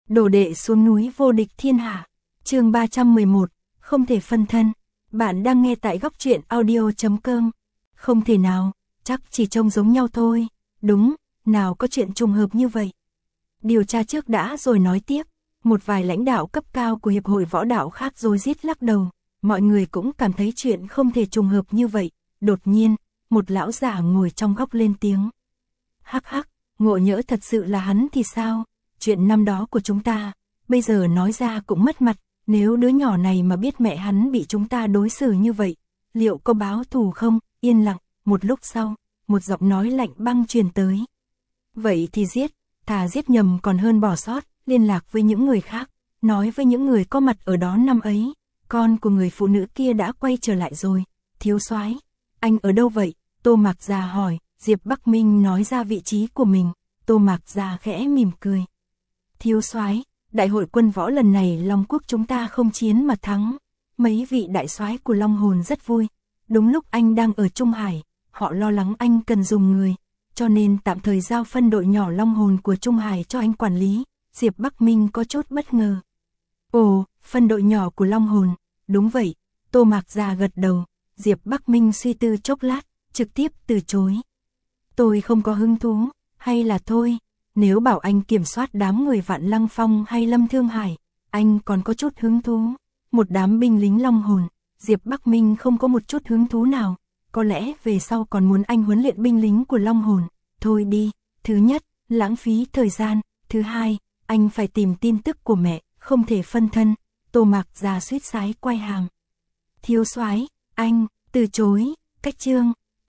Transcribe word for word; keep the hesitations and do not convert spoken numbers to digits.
Đồ đệ xuống núi vô địch thiên hạ. Chương ba trăm mười một, không thể phân thân. Bạn đang nghe tại góc truyện audio chấm com. Không thể nào, chắc chỉ trông giống nhau thôi. Đúng, nào có chuyện trùng hợp như vậy. Điều tra trước đã rồi nói tiếp. Một vài lãnh đạo cấp cao của hiệp hội võ đạo khác rối rít lắc đầu. Mọi người cũng cảm thấy chuyện không thể trùng hợp như vậy. Đột nhiên, một lão giả ngồi trong góc lên tiếng. Hắc hắc, ngộ nhỡ thật sự là hắn thì sao? Chuyện năm đó của chúng ta, bây giờ nói ra cũng mất mặt. Nếu đứa nhỏ này mà biết mẹ hắn bị chúng ta đối xử như vậy, liệu có báo thù không? Yên lặng, một lúc sau, một giọng nói lạnh băng truyền tới. Vậy thì giết, thà giết nhầm còn hơn bỏ sót, liên lạc với những người khác, nói với những người có mặt ở đó năm ấy, con của người phụ nữ kia đã quay trở lại rồi. Thiếu soái, anh ở đâu vậy? Tô Mạc Già hỏi. Diệp Bắc Minh nói ra vị trí của mình. Tô Mạc Già khẽ mỉm cười. Thiếu soái, đại hội quân võ lần này Long Quốc chúng ta không chiến mà thắng. Mấy vị đại soái của Long Hồn rất vui. Đúng lúc anh đang ở Trung Hải, họ lo lắng anh cần dùng người, cho nên tạm thời giao phân đội nhỏ Long Hồn của Trung Hải cho anh quản lý. Diệp Bắc Minh có chút bất ngờ. Ồ, phân đội nhỏ của Long Hồn, đúng vậy. Tô Mạc Già gật đầu. Diệp Bắc Minh suy tư chốc lát, trực tiếp từ chối. Tôi không có hứng thú, hay là thôi, nếu bảo anh kiểm soát đám người Vạn Lăng Phong hay Lâm Thương Hải, anh còn có chút hứng thú. Một đám binh lính Long Hồn, Diệp Bắc Minh không có một chút hứng thú nào, có lẽ về sau còn muốn anh huấn luyện binh lính của Long Hồn. Thôi đi, thứ nhất, lãng phí thời gian, thứ hai, anh phải tìm tin tức của mẹ, không thể phân thân. Tô Mạc Già suýt sái quay hàm. Thiếu soái, anh, từ chối, cách chương.